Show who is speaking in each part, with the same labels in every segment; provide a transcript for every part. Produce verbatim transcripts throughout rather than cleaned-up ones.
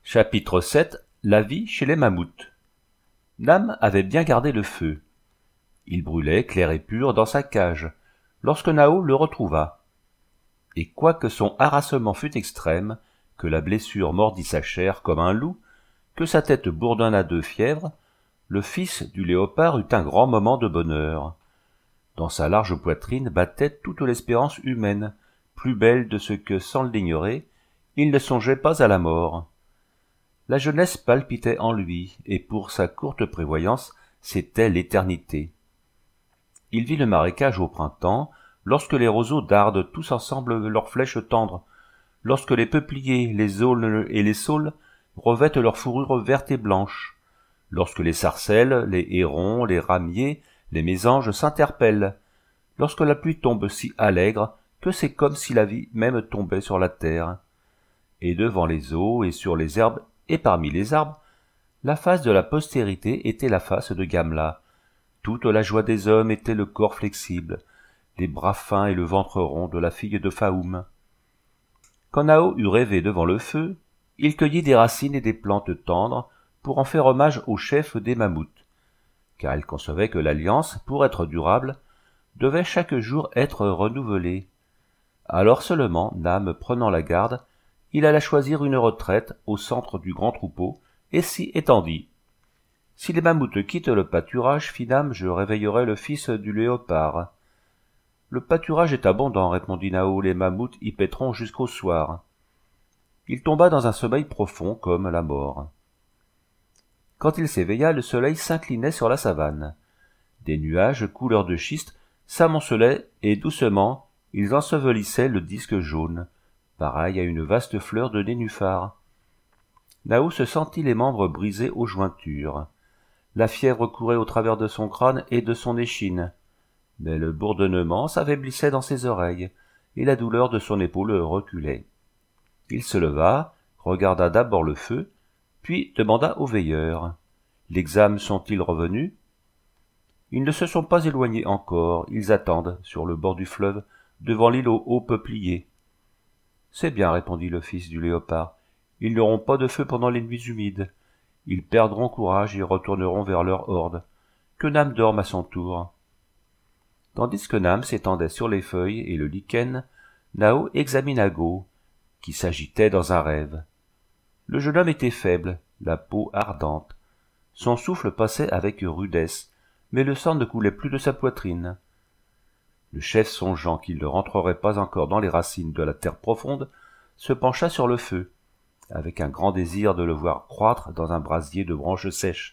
Speaker 1: Chapitre sept. La vie chez les mammouths. Nam avait bien gardé le feu. Il brûlait clair et pur dans sa cage, lorsque Nao le retrouva. Et quoique son harassement fût extrême, que la blessure mordît sa chair comme un loup, que sa tête bourdonnât de fièvre, le fils du léopard eut un grand moment de bonheur. Dans sa large poitrine battait toute l'espérance humaine, plus belle de ce que, sans l'ignorer, il ne songeait pas à la mort. La jeunesse palpitait en lui, et pour sa courte prévoyance, c'était l'éternité. Il vit le marécage au printemps, lorsque les roseaux dardent tous ensemble leurs flèches tendres, lorsque les peupliers, les aulnes et les saules revêtent leur fourrure verte et blanche, lorsque les sarcelles, les hérons, les ramiers, les mésanges s'interpellent, lorsque la pluie tombe si allègre que c'est comme si la vie même tombait sur la terre. Et devant les eaux et sur les herbes et parmi les arbres, la face de la postérité était la face de Gamla. Toute la joie des hommes était le corps flexible, les bras fins et le ventre rond de la fille de Faoum. Quand Nao eut rêvé devant le feu, il cueillit des racines et des plantes tendres pour en faire hommage au chef des mammouths, car il concevait que l'alliance, pour être durable, devait chaque jour être renouvelée. Alors seulement, Nam prenant la garde, il alla choisir une retraite au centre du grand troupeau, et s'y étendit. « Si les mammouths quittent le pâturage, fit Nam, je réveillerai le fils du léopard. »« Le pâturage est abondant, répondit Nao, les mammouths y paîtront jusqu'au soir. » Il tomba dans un sommeil profond comme la mort. Quand il s'éveilla, le soleil s'inclinait sur la savane. Des nuages couleur de schiste s'amoncelaient et doucement ils ensevelissaient le disque jaune, pareil à une vaste fleur de nénuphar. Nao se sentit les membres brisés aux jointures. La fièvre courait au travers de son crâne et de son échine, mais le bourdonnement s'affaiblissait dans ses oreilles, et la douleur de son épaule reculait. Il se leva, regarda d'abord le feu, puis demanda aux veilleurs. « Les Xams sont-ils revenus ?»« Ils ne se sont pas éloignés encore, ils attendent, sur le bord du fleuve, devant l'île aux hauts peupliers. »« C'est bien, répondit le fils du léopard, ils n'auront pas de feu pendant les nuits humides. Ils perdront courage et retourneront vers leur horde. Que Nam dorme à son tour. » Tandis que Nam s'étendait sur les feuilles et le lichen, Nao examina Go, qui s'agitait dans un rêve. Le jeune homme était faible, la peau ardente. Son souffle passait avec rudesse, mais le sang ne coulait plus de sa poitrine. Le chef, songeant qu'il ne rentrerait pas encore dans les racines de la terre profonde, se pencha sur le feu, avec un grand désir de le voir croître dans un brasier de branches sèches.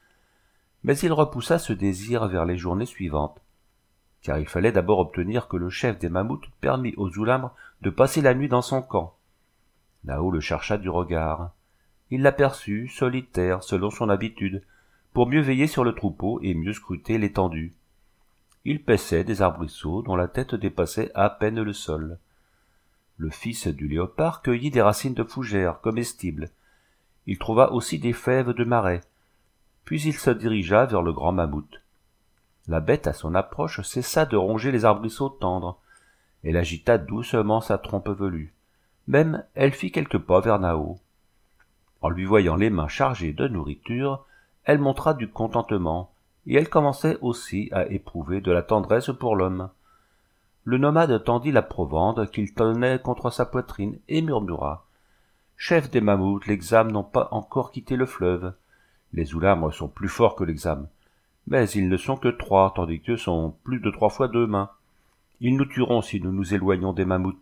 Speaker 1: Mais il repoussa ce désir vers les journées suivantes, car il fallait d'abord obtenir que le chef des mammouths permît aux Zulâmes de passer la nuit dans son camp. Nao le chercha du regard. Il l'aperçut, solitaire, selon son habitude, pour mieux veiller sur le troupeau et mieux scruter l'étendue. Il paissait des arbrisseaux dont la tête dépassait à peine le sol. Le fils du léopard cueillit des racines de fougères comestibles. Il trouva aussi des fèves de marais. Puis il se dirigea vers le grand mammouth. La bête, à son approche, cessa de ronger les arbrisseaux tendres. Elle agita doucement sa trompe velue. Même, elle fit quelques pas vers Nao. En lui voyant les mains chargées de nourriture, elle montra du contentement, et elle commençait aussi à éprouver de la tendresse pour l'homme. Le nomade tendit la provende qu'il tenait contre sa poitrine et murmura. « Chef des mammouths, les Xams n'ont pas encore quitté le fleuve. Les Zulâmes sont plus forts que les Xams, mais ils ne sont que trois, tandis qu'eux sont plus de trois fois deux mains. Ils nous tueront si nous nous éloignons des mammouths. »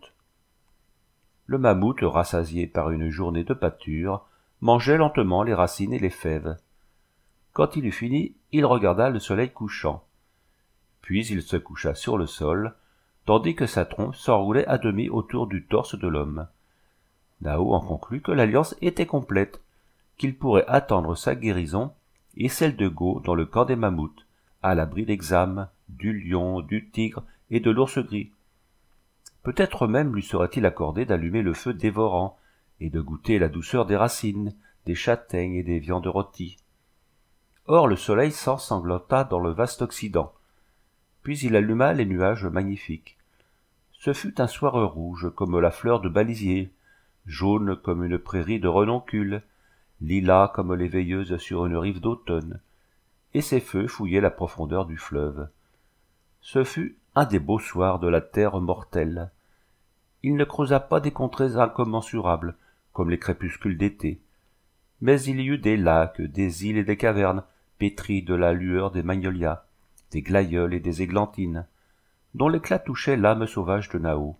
Speaker 1: Le mammouth, rassasié par une journée de pâture, mangeait lentement les racines et les fèves. Quand il eut fini, il regarda le soleil couchant. Puis il se coucha sur le sol, tandis que sa trompe s'enroulait à demi autour du torse de l'homme. Nao en conclut que l'alliance était complète, qu'il pourrait attendre sa guérison et celle de Go dans le camp des mammouths, à l'abri des Xams, du lion, du tigre et de l'ours gris. Peut-être même lui serait-il accordé d'allumer le feu dévorant et de goûter la douceur des racines, des châtaignes et des viandes rôties. Or le soleil s'ensanglanta dans le vaste Occident. Puis il alluma les nuages magnifiques. Ce fut un soir rouge comme la fleur de balisier, jaune comme une prairie de renoncules, lilas comme les veilleuses sur une rive d'automne, et ces feux fouillaient la profondeur du fleuve. Ce fut un des beaux soirs de la terre mortelle. Il ne creusa pas des contrées incommensurables, comme les crépuscules d'été, mais il y eut des lacs, des îles et des cavernes, pétries de la lueur des magnolias, des glaïeuls et des églantines, dont l'éclat touchait l'âme sauvage de Nao.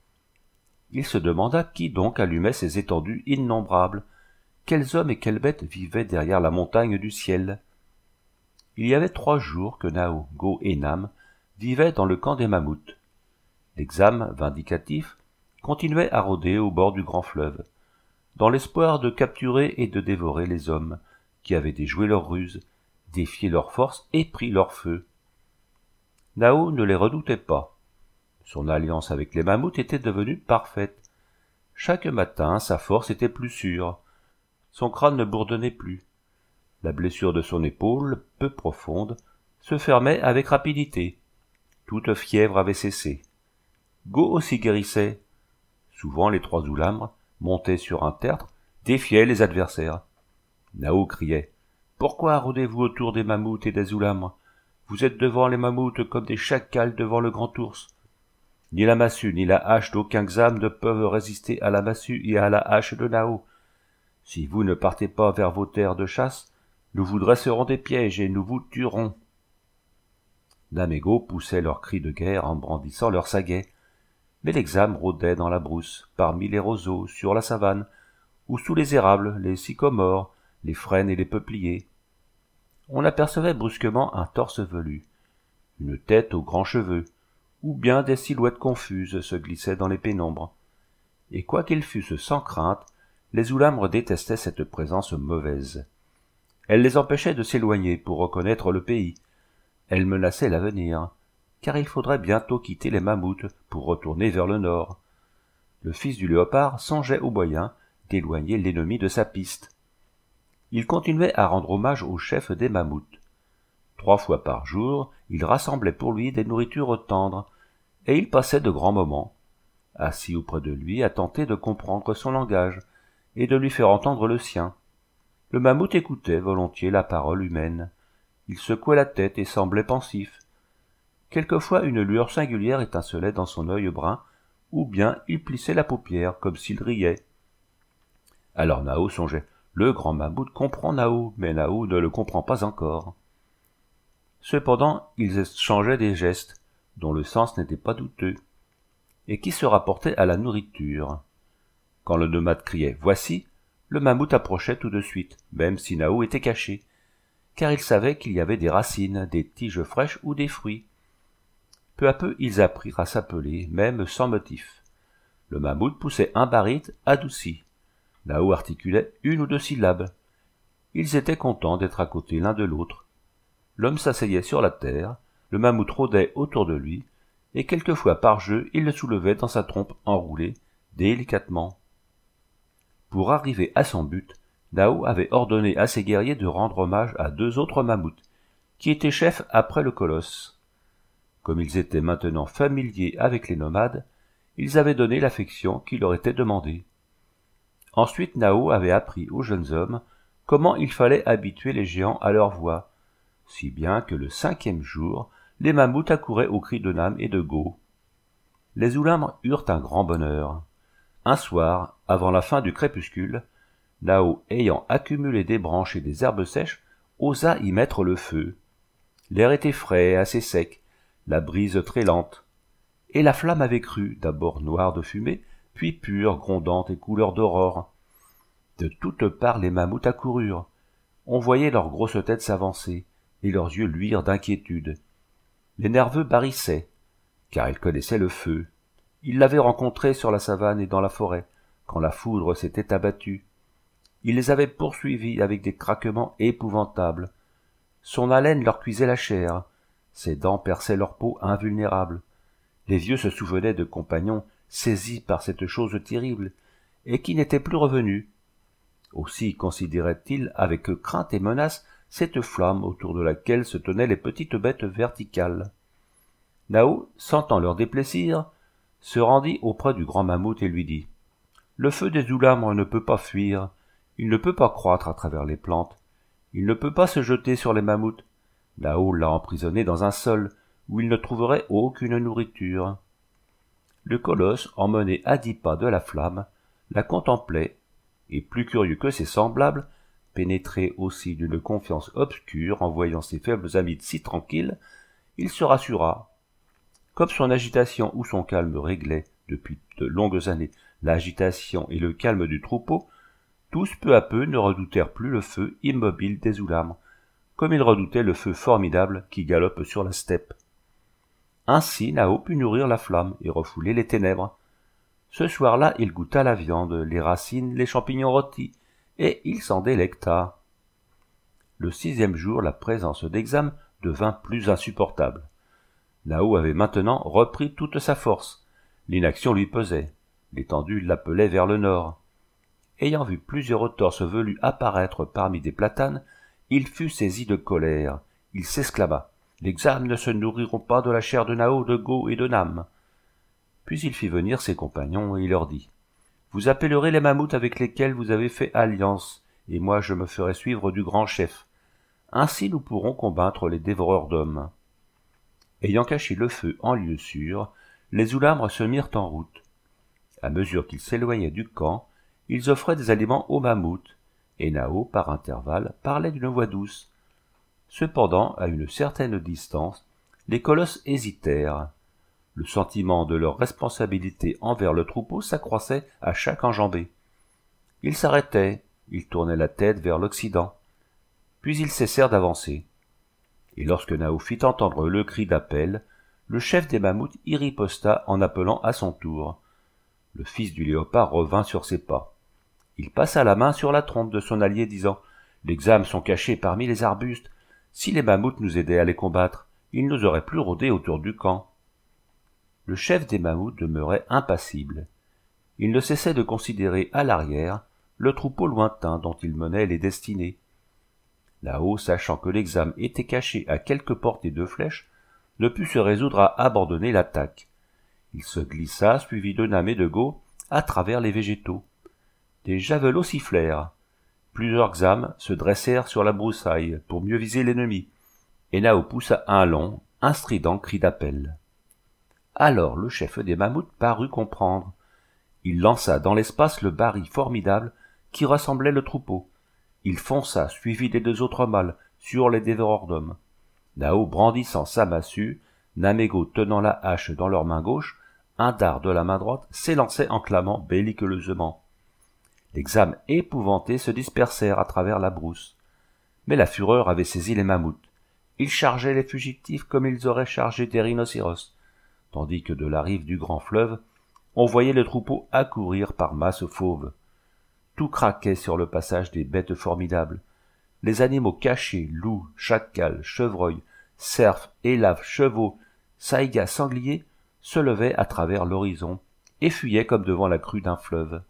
Speaker 1: Il se demanda qui donc allumait ces étendues innombrables, quels hommes et quelles bêtes vivaient derrière la montagne du ciel. Il y avait trois jours que Nao, Go et Nam vivaient dans le camp des mammouths. L'examen vindicatif continuait à rôder au bord du grand fleuve, dans l'espoir de capturer et de dévorer les hommes qui avaient déjoué leurs ruses, défié leur force et pris leur feu. Nao ne les redoutait pas. Son alliance avec les mammouths était devenue parfaite. Chaque matin, sa force était plus sûre. Son crâne ne bourdonnait plus. La blessure de son épaule, peu profonde, se fermait avec rapidité. Toute fièvre avait cessé. Go aussi guérissait. Souvent les trois Oulamres, montés sur un tertre, défiaient les adversaires. Nao criait « Pourquoi rôdez-vous autour des mammouths et des Oulamres? Vous êtes devant les mammouths comme des chacals devant le grand ours. Ni la massue ni la hache d'aucun Xam ne peuvent résister à la massue et à la hache de Nao. Si vous ne partez pas vers vos terres de chasse, nous vous dresserons des pièges et nous vous tuerons. » Nam et Go poussaient leurs cris de guerre en brandissant leurs saguets, mais les Xam rôdaient dans la brousse, parmi les roseaux, sur la savane, ou sous les érables, les sycomores, les frênes et les peupliers. On apercevait brusquement un torse velu, une tête aux grands cheveux, ou bien des silhouettes confuses se glissaient dans les pénombres. Et quoiqu'ils fussent sans crainte, les Oulamres détestaient cette présence mauvaise. Elle les empêchait de s'éloigner pour reconnaître le pays. Elle menaçait l'avenir, car il faudrait bientôt quitter les mammouths pour retourner vers le nord. Le fils du léopard songeait au moyen d'éloigner l'ennemi de sa piste. Il continuait à rendre hommage au chef des mammouths. Trois fois par jour, il rassemblait pour lui des nourritures tendres, et il passait de grands moments, assis auprès de lui, à tenter de comprendre son langage et de lui faire entendre le sien. Le mammouth écoutait volontiers la parole humaine. Il secouait la tête et semblait pensif. Quelquefois une lueur singulière étincelait dans son œil brun, ou bien il plissait la paupière comme s'il riait. Alors Nao songeait. Le grand mammouth comprend Nao, mais Nao ne le comprend pas encore. Cependant, ils échangeaient des gestes, dont le sens n'était pas douteux, et qui se rapportaient à la nourriture. Quand le nomade criait « Voici !», le mammouth approchait tout de suite, même si Nao était caché, car il savait qu'il y avait des racines, des tiges fraîches ou des fruits. Peu à peu, ils apprirent à s'appeler, même sans motif. Le mammouth poussait un baryte adouci. Nao articulait une ou deux syllabes. Ils étaient contents d'être à côté l'un de l'autre. L'homme s'asseyait sur la terre, le mammouth rôdait autour de lui, et quelquefois par jeu il le soulevait dans sa trompe enroulée, délicatement. Pour arriver à son but, Nao avait ordonné à ses guerriers de rendre hommage à deux autres mammouths, qui étaient chefs après le colosse. Comme ils étaient maintenant familiers avec les nomades, ils avaient donné l'affection qui leur était demandée. Ensuite Nao avait appris aux jeunes hommes comment il fallait habituer les géants à leur voix, si bien que le cinquième jour, les mammouths accouraient aux cris de Nam et de Go. Les Oulamres eurent un grand bonheur. Un soir, avant la fin du crépuscule, Nao, ayant accumulé des branches et des herbes sèches, osa y mettre le feu. L'air était frais, assez sec, la brise très lente, et la flamme avait cru, d'abord noire de fumée, puis pure, grondante et couleur d'aurore. De toutes parts les mammouths accoururent. On voyait leurs grosses têtes s'avancer, et leurs yeux luire d'inquiétude. Les nerveux barrissaient, car ils connaissaient le feu. Ils l'avaient rencontré sur la savane et dans la forêt, quand la foudre s'était abattue. Ils les avaient poursuivis avec des craquements épouvantables. Son haleine leur cuisait la chair, ses dents perçaient leur peau invulnérable. Les vieux se souvenaient de compagnons saisis par cette chose terrible, et qui n'étaient plus revenus. Aussi considéraient-ils avec crainte et menace cette flamme autour de laquelle se tenaient les petites bêtes verticales. Nao, sentant leur déplaisir, se rendit auprès du grand mammouth et lui dit « Le feu des Oulamres ne peut pas fuir, Il ne peut pas croître à travers les plantes. Il ne peut pas se jeter sur les mammouths. Nao l'a emprisonné dans un sol où il ne trouverait aucune nourriture. Le colosse, emmené à dix pas de la flamme, la contemplait, et plus curieux que ses semblables, pénétré aussi d'une confiance obscure en voyant ses faibles amis si tranquilles, il se rassura. Comme son agitation ou son calme réglait, depuis de longues années, l'agitation et le calme du troupeau, tous peu à peu ne redoutèrent plus le feu immobile des oulamres, comme ils redoutaient le feu formidable qui galope sur la steppe. Ainsi Nao put nourrir la flamme et refouler les ténèbres. Ce soir-là, il goûta la viande, les racines, les champignons rôtis, et il s'en délecta. Le sixième jour, la présence d'Exam devint plus insupportable. Nao avait maintenant repris toute sa force. L'inaction lui pesait. L'étendue l'appelait vers le nord. Ayant vu plusieurs torses velus apparaître parmi des platanes, il fut saisi de colère. Il s'exclama. « Les Xam ne se nourriront pas de la chair de Nao, de Go et de Nam. » Puis il fit venir ses compagnons et il leur dit. « Vous appellerez les mammouths avec lesquels vous avez fait alliance, et moi je me ferai suivre du grand chef. Ainsi nous pourrons combattre les dévoreurs d'hommes. » Ayant caché le feu en lieu sûr, les oulamres se mirent en route. À mesure qu'ils s'éloignaient du camp, ils offraient des aliments aux mammouths, et Nao, par intervalles, parlait d'une voix douce. Cependant, à une certaine distance, les colosses hésitèrent. Le sentiment de leur responsabilité envers le troupeau s'accroissait à chaque enjambée. Ils s'arrêtaient, ils tournaient la tête vers l'Occident. Puis ils cessèrent d'avancer. Et lorsque Nao fit entendre le cri d'appel, le chef des mammouths y riposta en appelant à son tour. Le fils du léopard revint sur ses pas. Il passa la main sur la trompe de son allié, disant « Les Xam sont cachés parmi les arbustes. Si les mammouths nous aidaient à les combattre, ils nous auraient plus rôdés autour du camp. » Le chef des mammouths demeurait impassible. Il ne cessait de considérer à l'arrière le troupeau lointain dont il menait les destinées. Nao, sachant que les Xam étaient cachés à quelques portées de flèches, ne put se résoudre à abandonner l'attaque. Il se glissa, suivi de Nam et de Go, à travers les végétaux. Des javelots sifflèrent. Plusieurs Xam se dressèrent sur la broussaille pour mieux viser l'ennemi, et Nao poussa un long, un strident cri d'appel. Alors le chef des mammouths parut comprendre. Il lança dans l'espace le baris formidable qui rassemblait le troupeau. Il fonça, suivi des deux autres mâles, sur les dévoreurs d'hommes. Nao brandissant sa massue, Nam et Go tenant la hache dans leur main gauche, un dard de la main droite s'élançait en clamant belliqueusement. Les Xam épouvantés se dispersèrent à travers la brousse. Mais la fureur avait saisi les mammouths. Ils chargeaient les fugitifs comme ils auraient chargé des rhinocéros, tandis que de la rive du grand fleuve, on voyait le troupeau accourir par masses fauves. Tout craquait sur le passage des bêtes formidables. Les animaux cachés, loups, chacals, chevreuils, cerfs, élaves, chevaux, saïgas, sangliers, se levaient à travers l'horizon et fuyaient comme devant la crue d'un fleuve.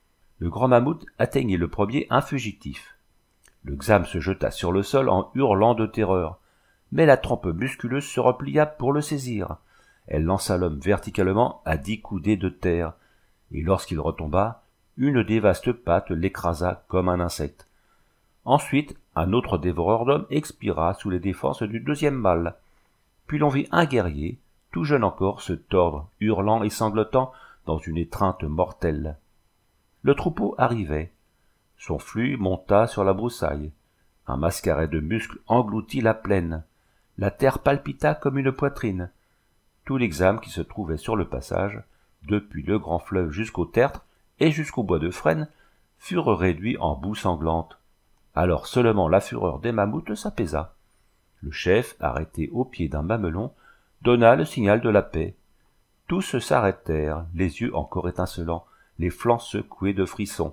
Speaker 1: Le grand mammouth atteignit le premier un fugitif. Le Xam se jeta sur le sol en hurlant de terreur, mais la trompe musculeuse se replia pour le saisir. Elle lança l'homme verticalement à dix coudées de terre, et lorsqu'il retomba, une des vastes pattes l'écrasa comme un insecte. Ensuite, un autre dévoreur d'hommes expira sous les défenses du deuxième mâle. Puis l'on vit un guerrier, tout jeune encore, se tordre, hurlant et sanglotant dans une étreinte mortelle. Le troupeau arrivait. Son flux monta sur la broussaille. Un mascaret de muscles engloutit la plaine. La terre palpita comme une poitrine. Tous les Xam qui se trouvaient sur le passage, depuis le grand fleuve jusqu'au tertre et jusqu'au bois de frêne, furent réduits en boue sanglante. Alors seulement la fureur des mammouths s'apaisa. Le chef, arrêté au pied d'un mamelon, donna le signal de la paix. Tous s'arrêtèrent, les yeux encore étincelants, les flancs secoués de frissons.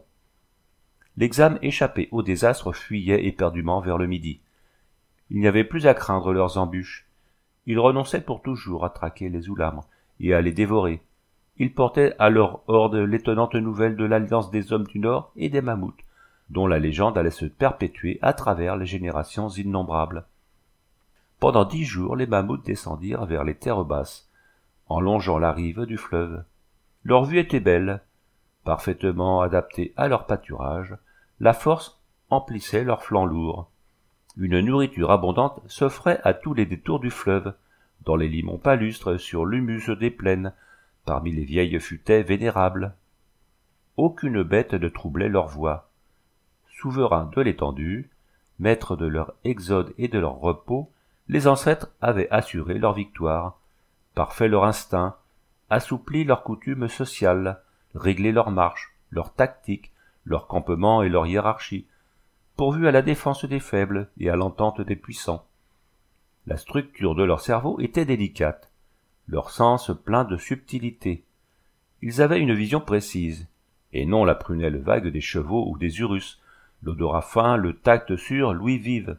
Speaker 1: Les Xam échappés au désastre fuyaient éperdument vers le midi. Il n'y avait plus à craindre leurs embûches. Ils renonçaient pour toujours à traquer les oulamres et à les dévorer. Ils portaient à leur horde l'étonnante nouvelle de l'alliance des hommes du Nord et des mammouths, dont la légende allait se perpétuer à travers les générations innombrables. Pendant dix jours, les mammouths descendirent vers les terres basses, en longeant la rive du fleuve. Leur vue était belle, parfaitement adaptée à leur pâturage, la force emplissait leurs flancs lourds. Une nourriture abondante s'offrait à tous les détours du fleuve, dans les limons palustres, sur l'humus des plaines, parmi les vieilles futaies vénérables. Aucune bête ne troublait leur voie. Souverains de l'étendue, maîtres de leur exode et de leur repos, les ancêtres avaient assuré leur victoire, parfait leur instinct, assoupli leurs coutumes sociales, réglé leur marche, leur tactique, leur campement et leur hiérarchie, pourvus à la défense des faibles et à l'entente des puissants. La structure de leur cerveau était délicate, leur sens plein de subtilité. Ils avaient une vision précise, et non la prunelle vague des chevaux ou des urus, l'odorat fin, le tact sûr, l'ouïe vive.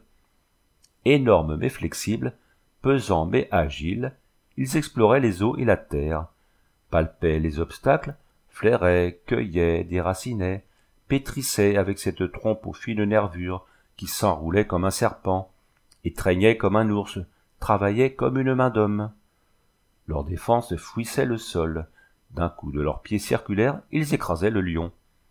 Speaker 1: Énormes mais flexibles, pesants mais agiles, ils exploraient les eaux et la terre, palpaient les obstacles, flairaient, cueillaient, déracinaient, pétrissaient avec cette trompe aux fines nervures qui s'enroulait comme un serpent, étreignait comme un ours, travaillait comme une main d'homme. Leur défense fouissait le sol. D'un coup de leurs pieds circulaires, ils écrasaient le lion.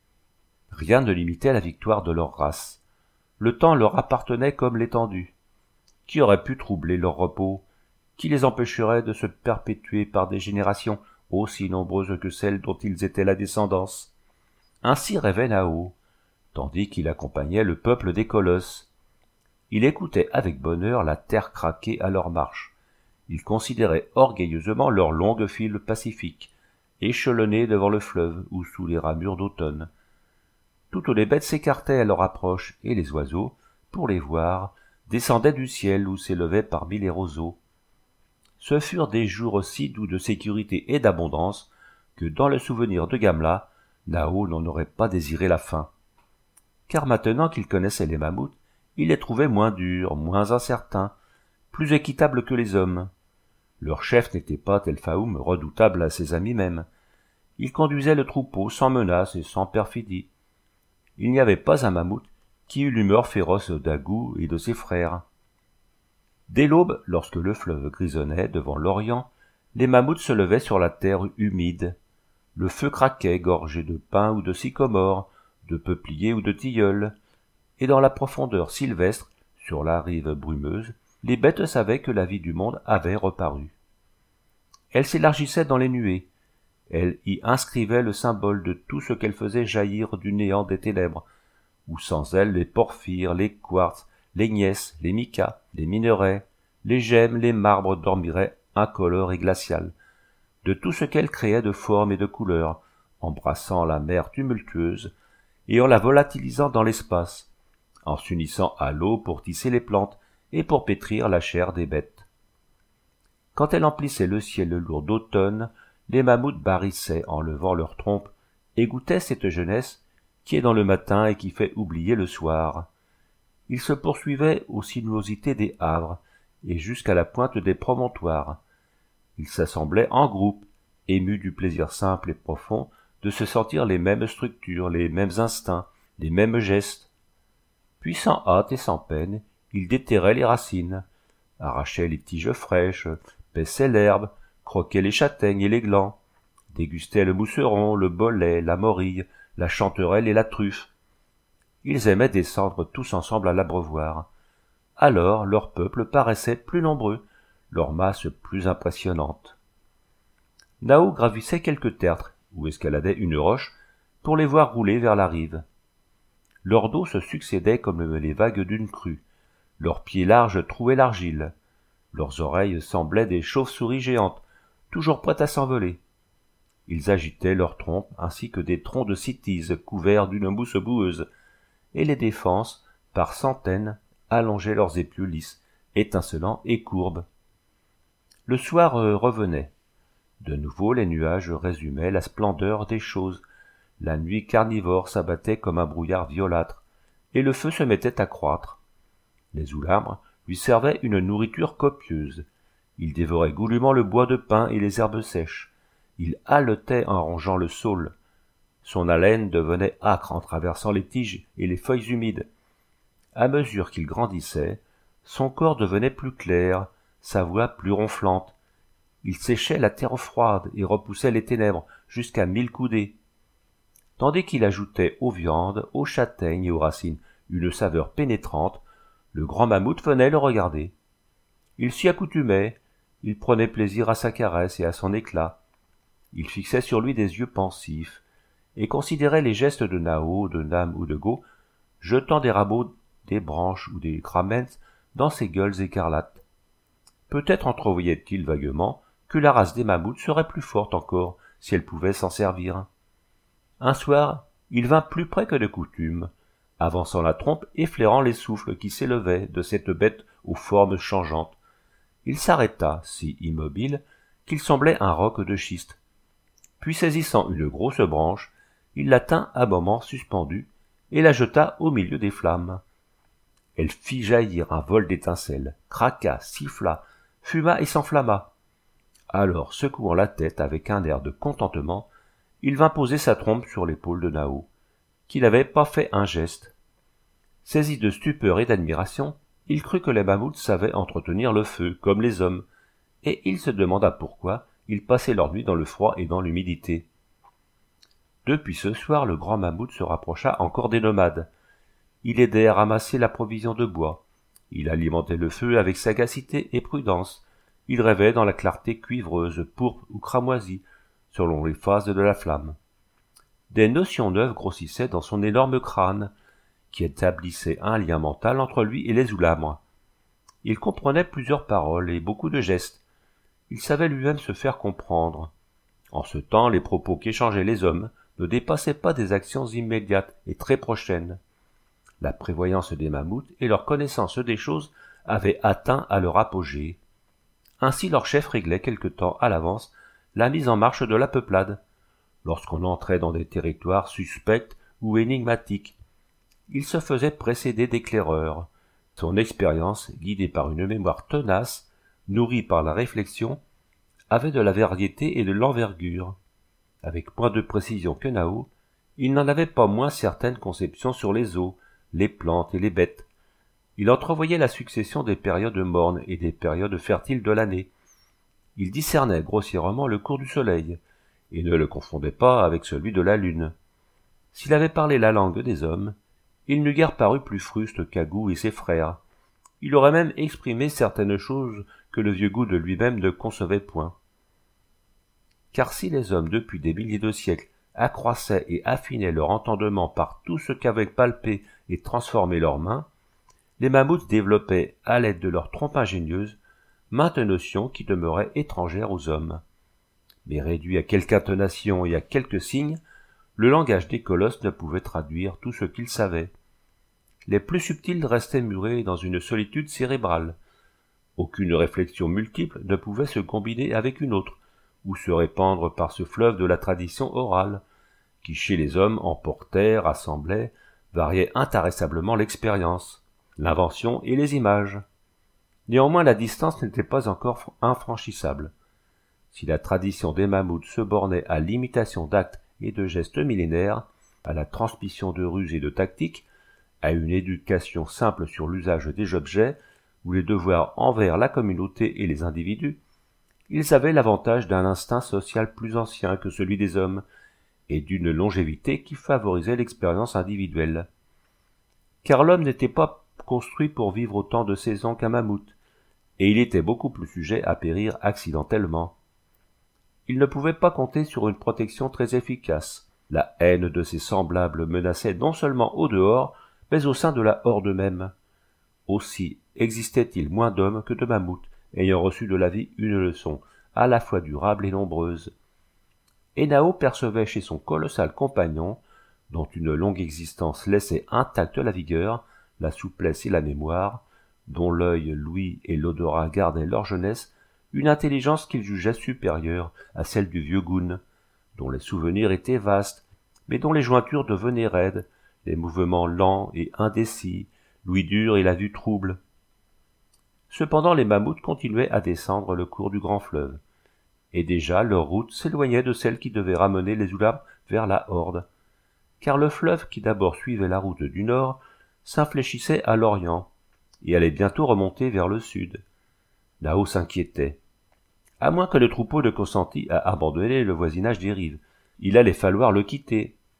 Speaker 1: Rien ne limitait la victoire de leur race. Le temps leur appartenait comme l'étendue. Qui aurait pu troubler leur repos? Qui les empêcherait de se perpétuer par des générations aussi nombreuses que celles dont ils étaient la descendance? Ainsi rêvait Nao, tandis qu'il accompagnait le peuple des colosses. Il écoutait avec bonheur la terre craquer à leur marche. Il considérait orgueilleusement leurs longues files pacifiques, échelonnées devant le fleuve ou sous les ramures d'automne. Toutes les bêtes s'écartaient à leur approche, et les oiseaux, pour les voir, descendaient du ciel ou s'élevaient parmi les roseaux. Ce furent des jours si doux de sécurité et d'abondance que, dans le souvenir de Gamla, Nao n'en aurait pas désiré la fin. Car maintenant qu'il connaissait les mammouths, il les trouvait moins durs, moins incertains, plus équitables que les hommes. Leur chef n'était pas Telfaoum, redoutable à ses amis mêmes. Il conduisait le troupeau sans menace et sans perfidie. Il n'y avait pas un mammouth qui eût l'humeur féroce d'Agou et de ses frères. Dès l'aube, lorsque le fleuve grisonnait devant l'Orient, les mammouths se levaient sur la terre humide. Le feu craquait, gorgé de pin ou de sycomore, de peuplier ou de tilleul, et dans la profondeur sylvestre, sur la rive brumeuse, les bêtes savaient que la vie du monde avait reparu. Elle s'élargissait dans les nuées, elle y inscrivait le symbole de tout ce qu'elle faisait jaillir du néant des ténèbres, où sans elle les porphyres, les quartz, les gneiss, les micas, les minerais, les gemmes, les marbres dormiraient incolores et glaciales, de tout ce qu'elle créait de formes et de couleurs, embrassant la mer tumultueuse et en la volatilisant dans l'espace, en s'unissant à l'eau pour tisser les plantes et pour pétrir la chair des bêtes. Quand elle emplissait le ciel lourd d'automne, les mammouths barrissaient en levant leurs trompes et goûtaient cette jeunesse qui est dans le matin et qui fait oublier le soir. Ils se poursuivaient aux sinuosités des havres et jusqu'à la pointe des promontoires. Ils s'assemblaient en groupes, émus du plaisir simple et profond de se sentir les mêmes structures, les mêmes instincts, les mêmes gestes. Puis sans hâte et sans peine, ils déterraient les racines, arrachaient les tiges fraîches, paissaient l'herbe, croquaient les châtaignes et les glands, dégustaient le mousseron, le bolet, la morille, la chanterelle et la truffe. Ils aimaient descendre tous ensemble à l'abreuvoir. Alors leur peuple paraissait plus nombreux, leur masse plus impressionnante. Nao gravissait quelques tertres, ou escaladait une roche, pour les voir rouler vers la rive. Leurs dos se succédaient comme les vagues d'une crue, leurs pieds larges trouaient l'argile, leurs oreilles semblaient des chauves-souris géantes, toujours prêtes à s'envoler. Ils agitaient leurs trompes ainsi que des troncs de cytise couverts d'une mousse boueuse, et les défenses, par centaines, allongeaient leurs épieux lisses, étincelants et courbes. Le soir revenait. De nouveau les nuages résumaient la splendeur des choses, la nuit carnivore s'abattait comme un brouillard violâtre, et le feu se mettait à croître. Les oulambres lui servaient une nourriture copieuse. Il dévorait goulûment le bois de pin et les herbes sèches. Il haletait en rongeant le saule. Son haleine devenait âcre en traversant les tiges et les feuilles humides. À mesure qu'il grandissait, son corps devenait plus clair, sa voix plus ronflante. Il séchait la terre froide et repoussait les ténèbres jusqu'à mille coudées. tandis qu'il ajoutait aux viandes, aux châtaignes et aux racines une saveur pénétrante, le grand mammouth venait le regarder. Il s'y accoutumait, il prenait plaisir à sa caresse et à son éclat. Il fixait sur lui des yeux pensifs, et considérait les gestes de Nao, de Nam ou de Go, jetant des rameaux, des branches ou des cramens dans ses gueules écarlates. Peut-être entrevoyait-il vaguement que la race des mammouths serait plus forte encore si elle pouvait s'en servir. Un soir, il vint plus près que de coutume, avançant la trompe et flairant les souffles qui s'élevaient de cette bête aux formes changeantes. Il s'arrêta, si immobile, qu'il semblait un roc de schiste. Puis saisissant une grosse branche, il la tint un moment suspendue et la jeta au milieu des flammes. Elle fit jaillir un vol d'étincelles, craqua, siffla, fuma et s'enflamma. Alors, secouant la tête avec un air de contentement, il vint poser sa trompe sur l'épaule de Nao, qui n'avait pas fait un geste. Saisi de stupeur et d'admiration, il crut que les mammouths savaient entretenir le feu, comme les hommes, et il se demanda pourquoi ils passaient leur nuit dans le froid et dans l'humidité. Depuis ce soir, le grand mammouth se rapprocha encore des nomades. Il aidait à ramasser la provision de bois. Il alimentait le feu avec sagacité et prudence. Il rêvait dans la clarté cuivreuse, pourpre ou cramoisie, selon les phases de la flamme. Des notions neuves grossissaient dans son énorme crâne, qui établissait un lien mental entre lui et les Ulamres. Il comprenait plusieurs paroles et beaucoup de gestes. Il savait lui-même se faire comprendre. En ce temps, les propos qu'échangeaient les hommes ne dépassaient pas des actions immédiates et très prochaines. La prévoyance des mammouths et leur connaissance des choses avaient atteint à leur apogée. Ainsi leur chef réglait quelque temps à l'avance la mise en marche de la peuplade, lorsqu'on entrait dans des territoires suspects ou énigmatiques. Il se faisait précéder d'éclaireurs. Son expérience, guidée par une mémoire tenace, nourrie par la réflexion, avait de la variété et de l'envergure. Avec moins de précision que Nao, il n'en avait pas moins certaines conceptions sur les eaux, les plantes et les bêtes. Il entrevoyait la succession des périodes mornes et des périodes fertiles de l'année. Il discernait grossièrement le cours du soleil, et ne le confondait pas avec celui de la lune. S'il avait parlé la langue des hommes, il n'eût guère paru plus fruste qu'Agou et ses frères. Il aurait même exprimé certaines choses que le vieux Gou de lui-même ne concevait point. Car si les hommes, depuis des milliers de siècles, accroissaient et affinaient leur entendement par tout ce qu'avaient palpé et transformé leurs mains, les mammouths développaient, à l'aide de leurs trompes ingénieuses, maintes notions qui demeuraient étrangères aux hommes. Mais réduit à quelques intonations et à quelques signes, le langage des colosses ne pouvait traduire tout ce qu'ils savaient. Les plus subtils restaient murés dans une solitude cérébrale. Aucune réflexion multiple ne pouvait se combiner avec une autre, ou se répandre par ce fleuve de la tradition orale, qui chez les hommes emportait, rassemblait, variait intarissablement l'expérience, l'invention et les images. Néanmoins la distance n'était pas encore infranchissable. Si la tradition des mammouths se bornait à l'imitation d'actes et de gestes millénaires, à la transmission de ruses et de tactiques, à une éducation simple sur l'usage des objets ou les devoirs envers la communauté et les individus, ils avaient l'avantage d'un instinct social plus ancien que celui des hommes et d'une longévité qui favorisait l'expérience individuelle. Car l'homme n'était pas construit pour vivre autant de saisons qu'un mammouth, et il était beaucoup plus sujet à périr accidentellement. Il ne pouvait pas compter sur une protection très efficace. La haine de ses semblables menaçait non seulement au dehors, mais au sein de la horde même. Aussi existait-il moins d'hommes que de mammouths, ayant reçu de la vie une leçon, à la fois durable et nombreuse. Et Nao percevait chez son colossal compagnon, dont une longue existence laissait intacte la vigueur, la souplesse et la mémoire, dont l'œil, l'ouïe et l'odorat gardaient leur jeunesse, une intelligence qu'il jugeait supérieure à celle du vieux Goun, dont les souvenirs étaient vastes, mais dont les jointures devenaient raides, les mouvements lents et indécis, l'ouïe dure et la vue trouble. Cependant les mammouths continuaient à descendre le cours du grand fleuve, et déjà leur route s'éloignait de celle qui devait ramener les Ulamres vers la horde, car le fleuve qui d'abord suivait la route du nord s'infléchissait à l'orient, et allait bientôt remonter vers le sud. Nao s'inquiétait. À moins que le troupeau ne consentît à abandonner le voisinage des rives, il allait falloir le quitter.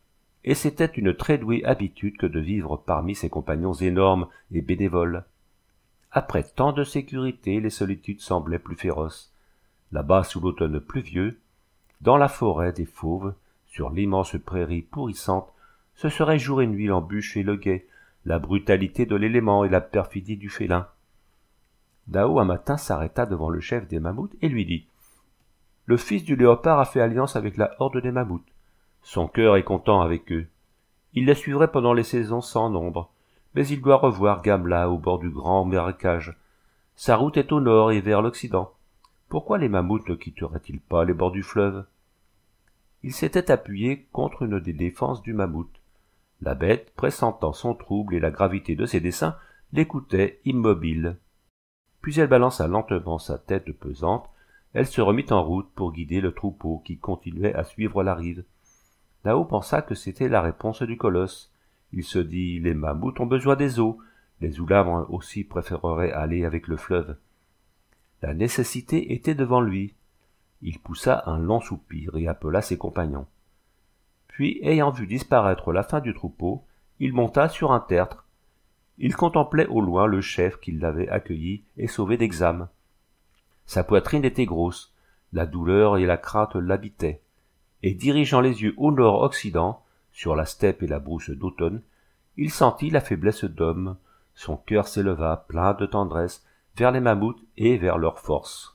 Speaker 1: et c'était une très douée habitude que de vivre parmi ses compagnons énormes et bénévoles. Après tant de sécurité, les solitudes semblaient plus féroces. Là-bas, sous l'automne pluvieux, dans la forêt des fauves, sur l'immense prairie pourrissante, ce serait jour et nuit l'embûche et le guet, la brutalité de l'élément et la perfidie du félin. Nao un matin s'arrêta devant le chef des mammouths et lui dit « Le fils du léopard a fait alliance avec la horde des mammouths. Son cœur est content avec eux. Il les suivrait pendant les saisons sans nombre, mais il doit revoir Gamla au bord du grand marécage. Sa route est au nord et vers l'occident. Pourquoi les mammouths ne quitteraient-ils pas les bords du fleuve ?» Il s'était appuyé contre une des défenses du mammouth. La bête, pressentant son trouble et la gravité de ses desseins, l'écoutait immobile. Puis elle balança lentement sa tête pesante, elle se remit en route pour guider le troupeau qui continuait à suivre la rive. Nao pensa que c'était la réponse du colosse. Il se dit « Les mammouths ont besoin des eaux, les oulamres aussi préféreraient aller avec le fleuve. » La nécessité était devant lui. Il poussa un long soupir et appela ses compagnons. Puis, ayant vu disparaître la fin du troupeau, il monta sur un tertre. Il contemplait au loin le chef qui l'avait accueilli et sauvé d'Exam. Sa poitrine était grosse, la douleur et la crainte l'habitaient, et dirigeant les yeux au nord-occident, sur la steppe et la brousse d'automne, il sentit la faiblesse d'homme, son cœur s'éleva plein de tendresse vers les mammouths et vers leur force.